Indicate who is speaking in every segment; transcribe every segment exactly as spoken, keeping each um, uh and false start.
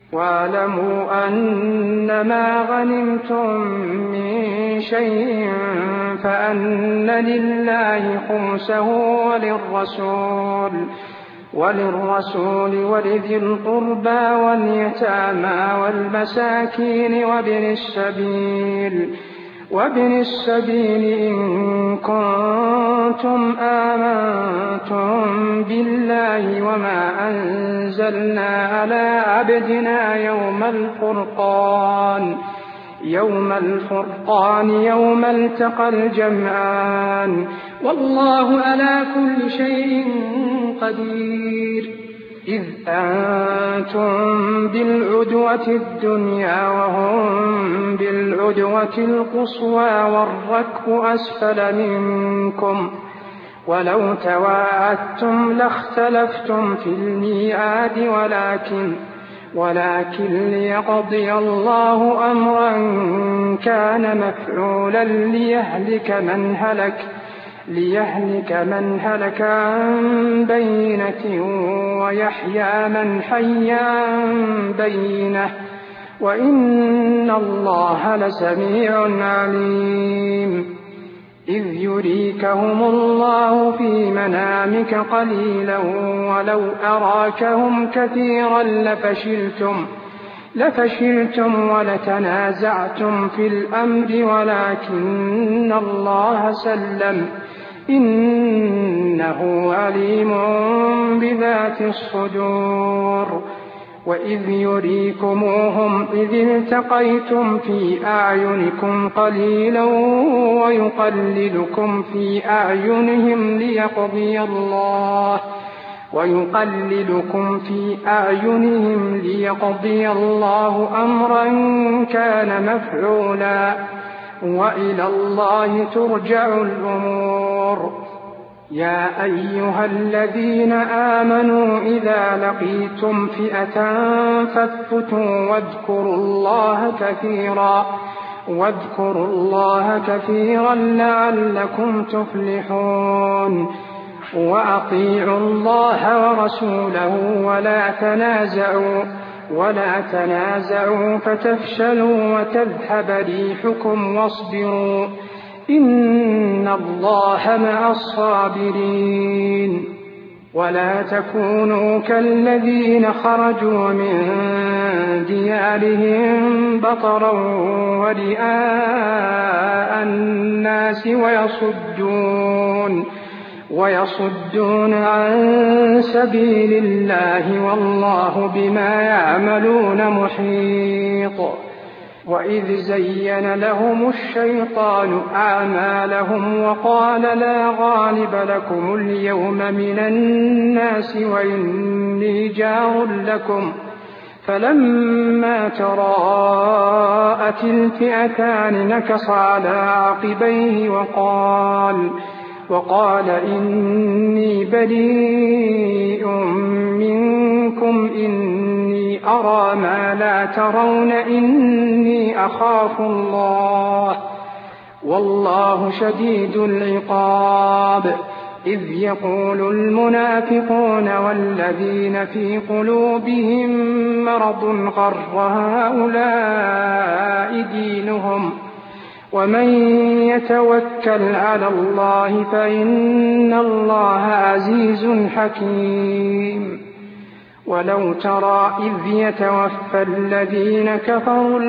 Speaker 1: واعلموا أنما غنمتم من شيء فأن لله خمسه وللرسول وللرسول ولذي القربى واليتامى والمساكين وابن السبيل وابن السبيل إن كنتم آمنتم بالله وما أنزلنا على عبدنا يوم الفرقان يوم الفرقان يوم التقى الجمعان والله على كل شيء قدير. إذ أنتم بالعدوة الدنيا وهم بالعدوة القصوى والركب أسفل منكم ولو تواعدتم لاختلفتم في الميعاد ولكن ولكن ليقضي الله أمرا كان مفعولا ليهلك من هلك ليهلك من هلك عن بينة ويحيى من حي عن بينة وإن الله لسميع عليم. إذ يريكهم الله في منامك قليلا ولو أراكهم كثيرا لفشلتم لفشلتم ولتنازعتم في الأمر ولكن الله سلم إنه عليم بذات الصدور. وإذ يريكموهم إذ التقيتم في أعينكم قليلا ويقللكم في أعينهم ليقضي الله ويقللكم في أعينهم ليقضي الله أمرا كان مفعولا وإلى الله ترجع الأمور. يا أيها الذين آمنوا إذا لقيتم فئة فاثبتوا واذكروا الله كثيرا واذكروا الله كثيرا لعلكم تفلحون. وأطيعوا الله ورسوله ولا تنازعوا ولا تنازعوا فتفشلوا وتذهب ريحكم واصبروا إن الله مع الصابرين. ولا تكونوا كالذين خرجوا من ديارهم بطرا ورئاء الناس ويصدون ويصدون عن سبيل الله والله بما يعملون محيط. وإذ زين لهم الشيطان أعمالهم وقال لا غالب لكم اليوم من الناس وإني جار لكم فلما تراءت الفئتان نكص على عقبيه وقال وقال إني بريء منكم إني أرى ما لا ترون إني أخاف الله والله شديد العقاب. إذ يقول المنافقون والذين في قلوبهم مرض غر هؤلاء دينهم ومن يتوكل على الله فإن الله عزيز حكيم. ولو ترى إذ يتوفى الذين كفروا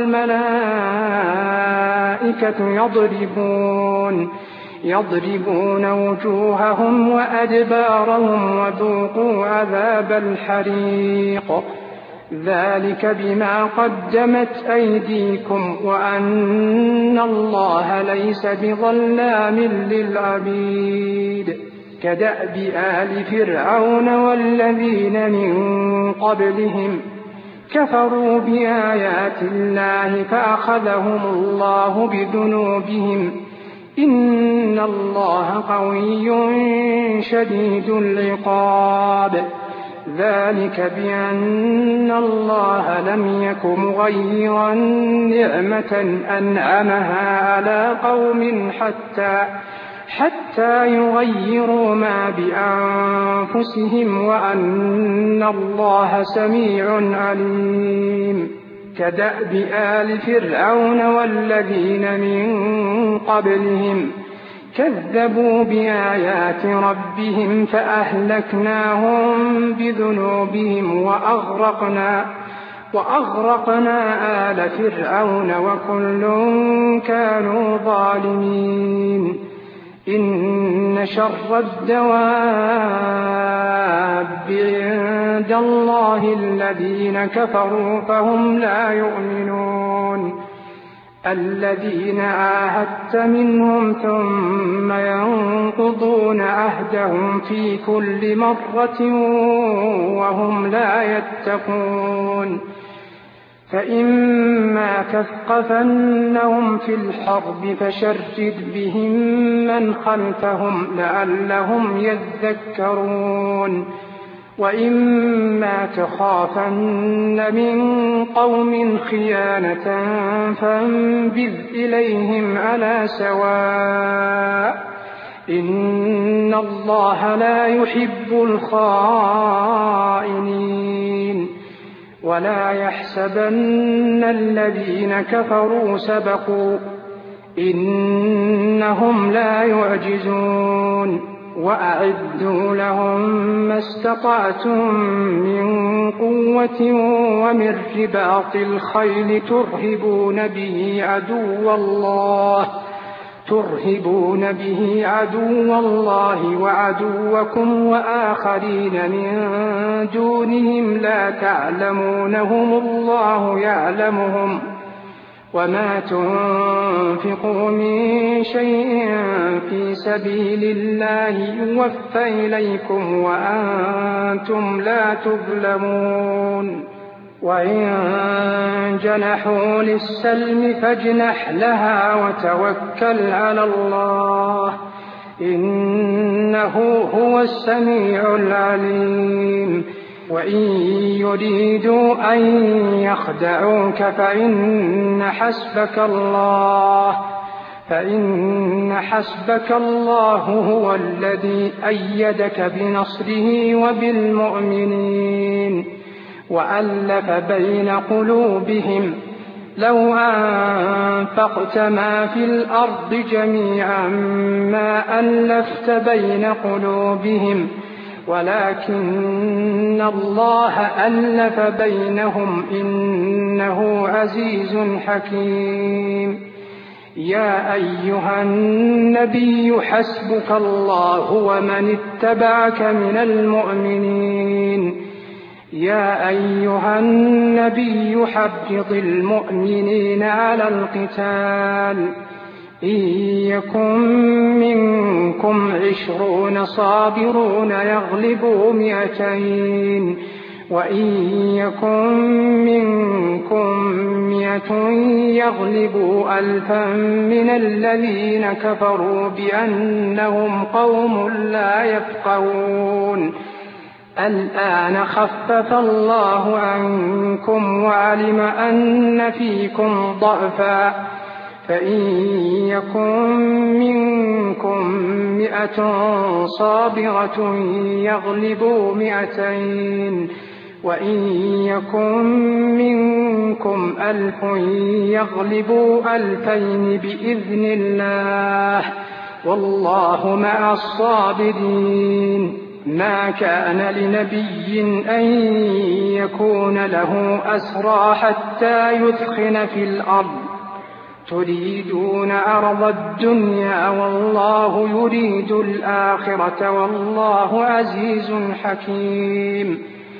Speaker 1: الملائكة يضربون يضربون وجوههم وأدبارهم وذوقوا عذاب الحريق ذلك بما قدمت أيديكم وأن الله ليس بظلام للعبيد. كدأب آل فرعون والذين من قبلهم كفروا بآيات الله فأخذهم الله بذنوبهم إن الله قوي شديد العقاب. ذلك بأن الله لم يك مغيرا نعمة أنعمها على قوم حتى حتى يغيروا ما بأنفسهم وأن الله سميع عليم. كدأب آل فرعون والذين من قبلهم كذبوا بآيات ربهم فأهلكناهم بذنوبهم وأغرقنا, وأغرقنا آل فرعون وكل كانوا ظالمين. إن شر الدواب عند الله الذين كفروا فهم لا يؤمنون. الذين عاهدت منهم ثم ينقضون عهدهم في كل مرة وهم لا يتقون. فإما تثقفنهم في الحرب فشرد بهم من خلفهم لعلهم يذكرون. وإما تخافن من قوم خيانة فانبذ إليهم على سواء إن الله لا يحب الخائنين. ولا يحسبن الذين كفروا سبقوا إنهم لا يعجزون. وأعدوا لهم ما استطعتم من قوة ومن رباط الخيل ترهبون به عدو الله ترهبون به عدو الله وعدوكم وآخرين من دونهم لا تعلمونهم الله يعلمهم. وما تنفقوا من شيء في سبيل الله يوفى إليكم وأنتم لا تظلمون. وإن جنحوا للسلم فاجنح لها وتوكل على الله إنه هو السميع العليم. وإن يريدوا أن يخدعوك فإن حسبك الله فإن حسبك الله هو الذي أيدك بنصره وبالمؤمنين وألف بين قلوبهم لو أنفقت ما في الأرض جميعا ما ألفت بين قلوبهم ولكن الله ألف بينهم إنه عزيز حكيم. يا أيها النبي حسبك الله ومن اتبعك من المؤمنين. يا أيها النبي حرض المؤمنين على القتال إن يكن منكم عشرون صابرون يغلبوا مئتين وإن يكن منكم مئة يغلبوا ألفا من الذين كفروا بأنهم قوم لا يفقهون. الآن خفف الله عنكم وعلم أن فيكم ضعفا فإن يكن منكم مئة صابرة يغلبوا مئتين وإن يكن منكم ألف يغلبوا ألفين بإذن الله والله مع الصابرين. ما كان لنبي أن يكون له أسرى حتى يثخن في الأرض تريدون عرض الدنيا والله يريد الآخرة والله عزيز حكيم.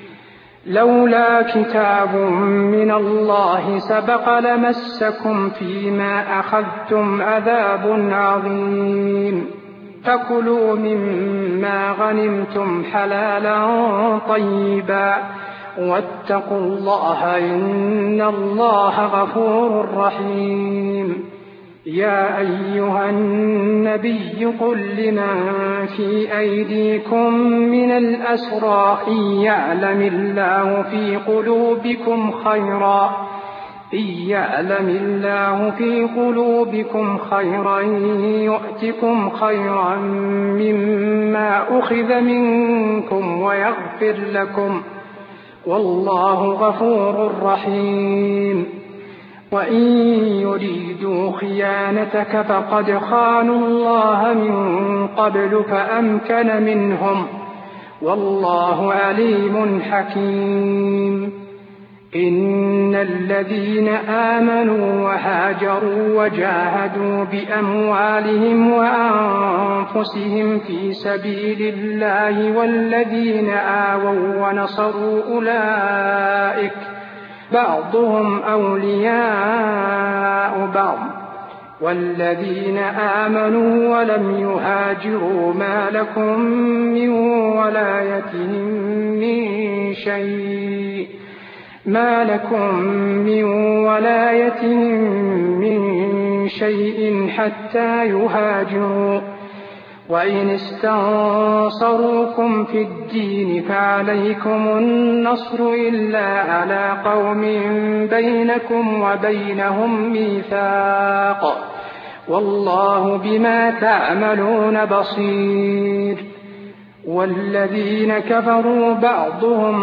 Speaker 1: لولا كتاب من الله سبق لمسكم فيما أخذتم عذاب عظيم. فكلوا مما غنمتم حلالا طيبا واتقوا الله إن الله غفور رحيم. يا أيها النبي قل لمن في أيديكم من الأسرى إن يعلم الله في قلوبكم خيرا إن يعلم الله في قلوبكم خيرا يؤتكم خيرا مما أخذ منكم ويغفر لكم والله غفور رحيم وإن يريدوا خيانتك فقد خانوا الله من قبل فأمكن منهم والله عليم حكيم إن الذين آمنوا وهاجروا وجاهدوا بأموالهم وأنفسهم في سبيل الله والذين آووا ونصروا أولئك بعضهم أولياء بعض والذين آمنوا ولم يهاجروا ما لكم من ولايتهم من شيء ما لكم من ولايتهم من شيء حتى يهاجروا وإن استنصروكم في الدين فعليكم النصر إلا على قوم بينكم وبينهم ميثاق والله بما تعملون بصير والذين كفروا بعضهم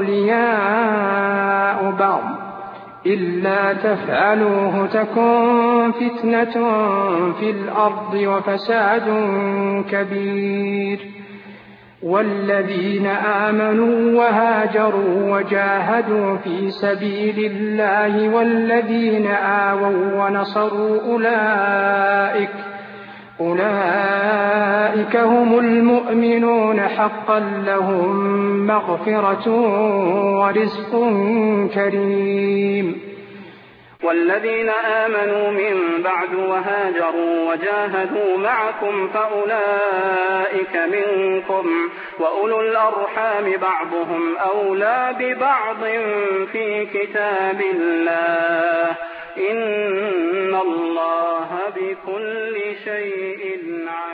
Speaker 1: أولياء بعض إلا تفعلوه تكن فتنة في الأرض وفساد كبير والذين آمنوا وهاجروا وجاهدوا في سبيل الله والذين آووا ونصروا أولئك أولئك هم المؤمنون حقا لهم مغفرة ورزق كريم
Speaker 2: والذين آمنوا من بعد وهاجروا وجاهدوا معكم فأولئك منكم وأولو الأرحام بعضهم أولى ببعض في كتاب الله إن الله بكل شيء عليم.